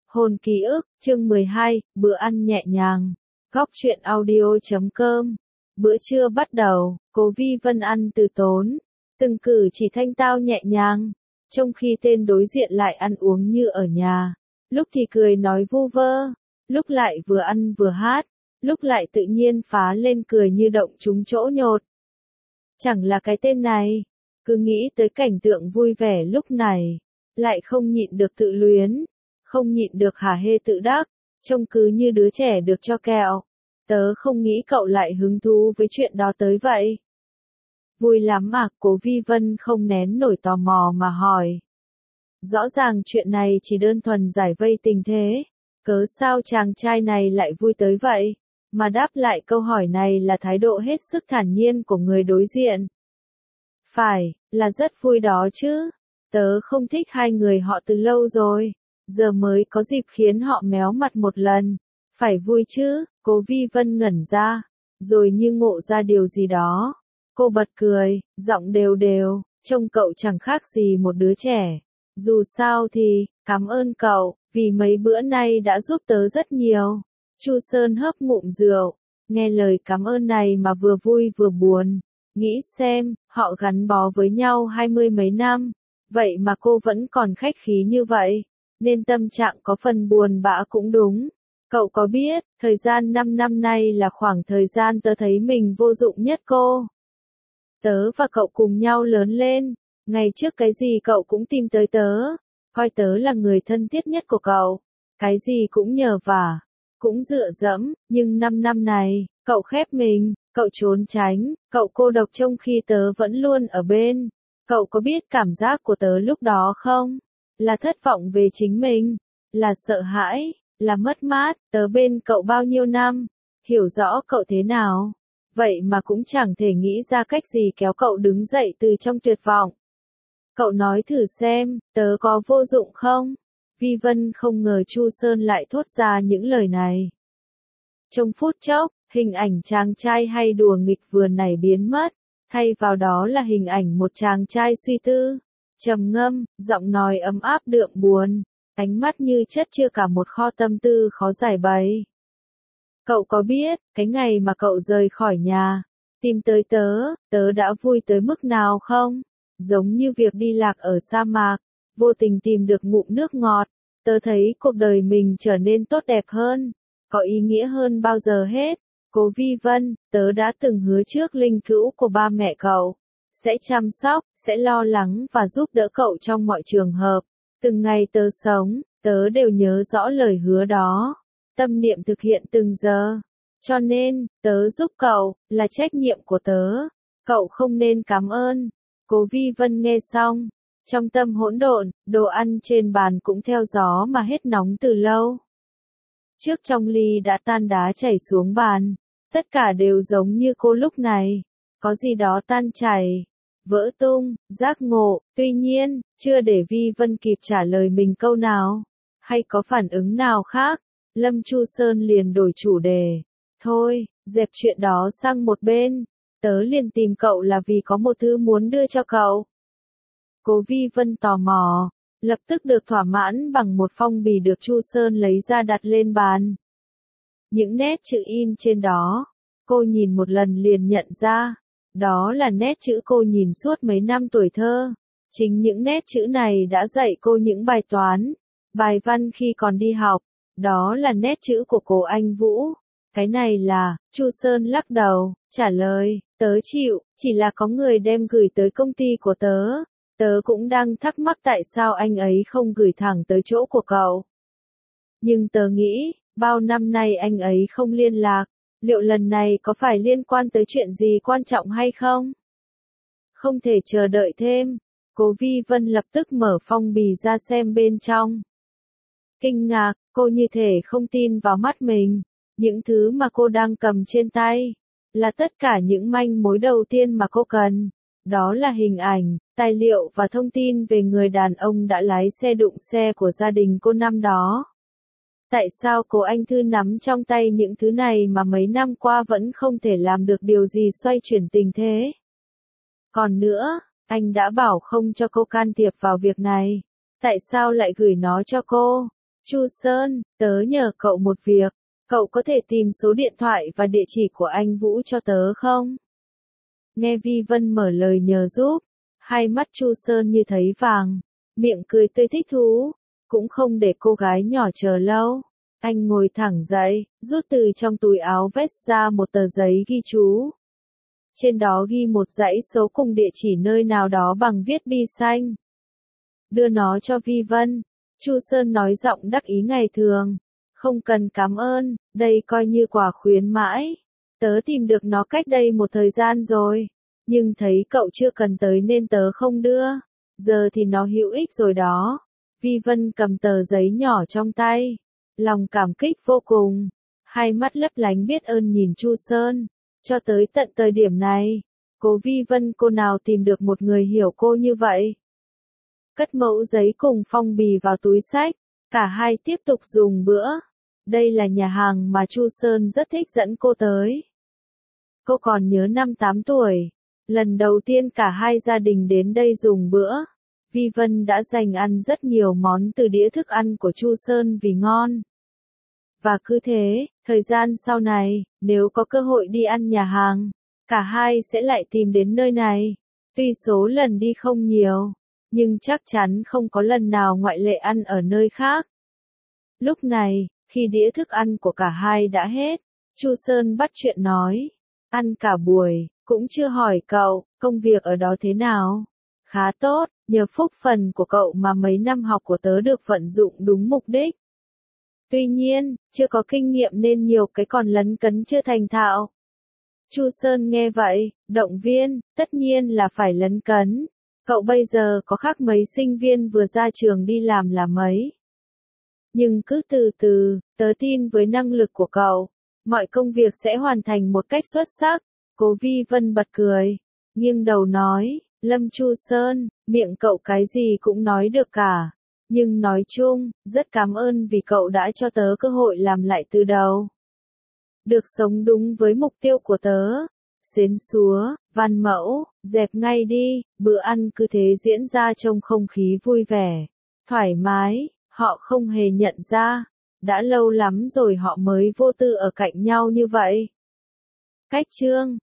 Hồn ký ức, chương 12, bữa ăn nhẹ nhàng. Góc truyện audio.com. Bữa trưa bắt đầu, Cố Vi Vân ăn từ tốn, từng cử chỉ thanh tao nhẹ nhàng, trong khi tên đối diện lại ăn uống như ở nhà, lúc thì cười nói vu vơ, lúc lại vừa ăn vừa hát, lúc lại tự nhiên phá lên cười như động trúng chỗ nhột. Chẳng là cái tên này, cứ nghĩ tới cảnh tượng vui vẻ lúc này, lại không nhịn được tự luyến, không nhịn được hả hê tự đắc, trông cứ như đứa trẻ được cho kẹo. Tớ không nghĩ cậu lại hứng thú với chuyện đó tới vậy. Vui lắm mà, Cố Vi Vân không nén nổi tò mò mà hỏi. Rõ ràng chuyện này chỉ đơn thuần giải vây tình thế, cớ sao chàng trai này lại vui tới vậy, mà đáp lại câu hỏi này là thái độ hết sức thản nhiên của người đối diện. Phải, là rất vui đó chứ, tớ không thích hai người họ từ lâu rồi, giờ mới có dịp khiến họ méo mặt một lần, phải vui chứ. Cố Vi Vân ngẩn ra, rồi như ngộ ra điều gì đó. Cô bật cười, giọng đều đều, trông cậu chẳng khác gì một đứa trẻ. Dù sao thì, cảm ơn cậu, vì mấy bữa nay đã giúp tớ rất nhiều. Chu Sơn hớp ngụm rượu, nghe lời cảm ơn này mà vừa vui vừa buồn. Nghĩ xem, họ gắn bó với nhau 20 mấy năm, vậy mà cô vẫn còn khách khí như vậy, nên tâm trạng có phần buồn bã cũng đúng. Cậu có biết, thời gian 5 năm nay là khoảng thời gian tớ thấy mình vô dụng nhất cô. Tớ và cậu cùng nhau lớn lên, ngày trước cái gì cậu cũng tìm tới tớ, coi tớ là người thân thiết nhất của cậu, cái gì cũng nhờ vả, cũng dựa dẫm, nhưng 5 năm này, cậu khép mình, cậu trốn tránh, cậu cô độc trong khi tớ vẫn luôn ở bên. Cậu có biết cảm giác của tớ lúc đó không? Là thất vọng về chính mình, là sợ hãi, là mất mát. Tớ bên cậu bao nhiêu năm, hiểu rõ cậu thế nào, vậy mà cũng chẳng thể nghĩ ra cách gì kéo cậu đứng dậy từ trong tuyệt vọng. Cậu nói thử xem, tớ có vô dụng không? Vi Vân không ngờ Chu Sơn lại thốt ra những lời này. Trong phút chốc, hình ảnh chàng trai hay đùa nghịch vừa nãy biến mất, thay vào đó là hình ảnh một chàng trai suy tư, trầm ngâm, giọng nói ấm áp đượm buồn, ánh mắt như chất chứa cả một kho tâm tư khó giải bày. Cậu có biết, cái ngày mà cậu rời khỏi nhà, tìm tới tớ, tớ đã vui tới mức nào không? Giống như việc đi lạc ở sa mạc, vô tình tìm được ngụm nước ngọt, tớ thấy cuộc đời mình trở nên tốt đẹp hơn, có ý nghĩa hơn bao giờ hết. Cố Vi Vân, tớ đã từng hứa trước linh cữu của ba mẹ cậu, sẽ chăm sóc, sẽ lo lắng và giúp đỡ cậu trong mọi trường hợp. Từng ngày tớ sống, tớ đều nhớ rõ lời hứa đó, tâm niệm thực hiện từng giờ. Cho nên, tớ giúp cậu, là trách nhiệm của tớ. Cậu không nên cảm ơn. Cố Vi Vân nghe xong, trong tâm hỗn độn, đồ ăn trên bàn cũng theo gió mà hết nóng từ lâu. Trước trong ly đã tan đá chảy xuống bàn, tất cả đều giống như cô lúc này, có gì đó tan chảy, vỡ tung, giác ngộ. Tuy nhiên, chưa để Vi Vân kịp trả lời mình câu nào, hay có phản ứng nào khác, Lâm Chu Sơn liền đổi chủ đề. Thôi, dẹp chuyện đó sang một bên, tớ liền tìm cậu là vì có một thứ muốn đưa cho cậu. Cố Vi Vân tò mò, lập tức được thỏa mãn bằng một phong bì được Chu Sơn lấy ra đặt lên bàn. Những nét chữ in trên đó, cô nhìn một lần liền nhận ra, đó là nét chữ cô nhìn suốt mấy năm tuổi thơ. Chính những nét chữ này đã dạy cô những bài toán, bài văn khi còn đi học, đó là nét chữ của cô Anh Vũ. Cái này là, Chu Sơn lắc đầu, trả lời, tớ chịu, chỉ là có người đem gửi tới công ty của tớ. Tớ cũng đang thắc mắc tại sao anh ấy không gửi thẳng tới chỗ của cậu. Nhưng tớ nghĩ, bao năm nay anh ấy không liên lạc, liệu lần này có phải liên quan tới chuyện gì quan trọng hay không? Không thể chờ đợi thêm, Cố Vi Vân lập tức mở phong bì ra xem bên trong. Kinh ngạc, cô như thể không tin vào mắt mình, những thứ mà cô đang cầm trên tay, là tất cả những manh mối đầu tiên mà cô cần. Đó là hình ảnh, tài liệu và thông tin về người đàn ông đã lái xe đụng xe của gia đình cô năm đó. Tại sao cô Anh Thư nắm trong tay những thứ này mà mấy năm qua vẫn không thể làm được điều gì xoay chuyển tình thế? Còn nữa, anh đã bảo không cho cô can thiệp vào việc này. Tại sao lại gửi nó cho cô? Chu Sơn, tớ nhờ cậu một việc, cậu có thể tìm số điện thoại và địa chỉ của anh Vũ cho tớ không? Nghe Vi Vân mở lời nhờ giúp, hai mắt Chu Sơn như thấy vàng, miệng cười tươi thích thú, cũng không để cô gái nhỏ chờ lâu. Anh ngồi thẳng dậy, rút từ trong túi áo vest ra một tờ giấy ghi chú. Trên đó ghi một dãy số cùng địa chỉ nơi nào đó bằng viết bi xanh. Đưa nó cho Vi Vân. Chu Sơn nói giọng đắc ý ngày thường. Không cần cảm ơn, đây coi như quà khuyến mãi. Tớ tìm được nó cách đây một thời gian rồi. Nhưng thấy cậu chưa cần tới nên tớ không đưa. Giờ thì nó hữu ích rồi đó. Vi Vân cầm tờ giấy nhỏ trong tay. Lòng cảm kích vô cùng. Hai mắt lấp lánh biết ơn nhìn Chu Sơn. Cho tới tận thời điểm này, cô Vi Vân cô nào tìm được một người hiểu cô như vậy. Cất mẫu giấy cùng phong bì vào túi xách, cả hai tiếp tục dùng bữa. Đây là nhà hàng mà Chu Sơn rất thích dẫn cô tới. Cô còn nhớ năm 8 tuổi, lần đầu tiên cả hai gia đình đến đây dùng bữa. Vi Vân đã dành ăn rất nhiều món từ đĩa thức ăn của Chu Sơn vì ngon. Và cứ thế, thời gian sau này, nếu có cơ hội đi ăn nhà hàng, cả hai sẽ lại tìm đến nơi này. Tuy số lần đi không nhiều, nhưng chắc chắn không có lần nào ngoại lệ ăn ở nơi khác. Lúc này, khi đĩa thức ăn của cả hai đã hết, Chu Sơn bắt chuyện nói. Ăn cả buổi, cũng chưa hỏi cậu, công việc ở đó thế nào? Khá tốt, nhờ phúc phần của cậu mà mấy năm học của tớ được vận dụng đúng mục đích. Tuy nhiên, chưa có kinh nghiệm nên nhiều cái còn lấn cấn chưa thành thạo. Chu Sơn nghe vậy, động viên, tất nhiên là phải lấn cấn. Cậu bây giờ có khác mấy sinh viên vừa ra trường đi làm là mấy. Nhưng cứ từ từ, tớ tin với năng lực của cậu, mọi công việc sẽ hoàn thành một cách xuất sắc. Cố Vi Vân bật cười, nghiêng đầu nói, Lâm Chu Sơn, miệng cậu cái gì cũng nói được cả. Nhưng nói chung, rất cảm ơn vì cậu đã cho tớ cơ hội làm lại từ đầu. Được sống đúng với mục tiêu của tớ. Xến xúa, Văn Mẫu, dẹp ngay đi, bữa ăn cứ thế diễn ra trong không khí vui vẻ, thoải mái, họ không hề nhận ra. Đã lâu lắm rồi họ mới vô tư ở cạnh nhau như vậy. Cách chương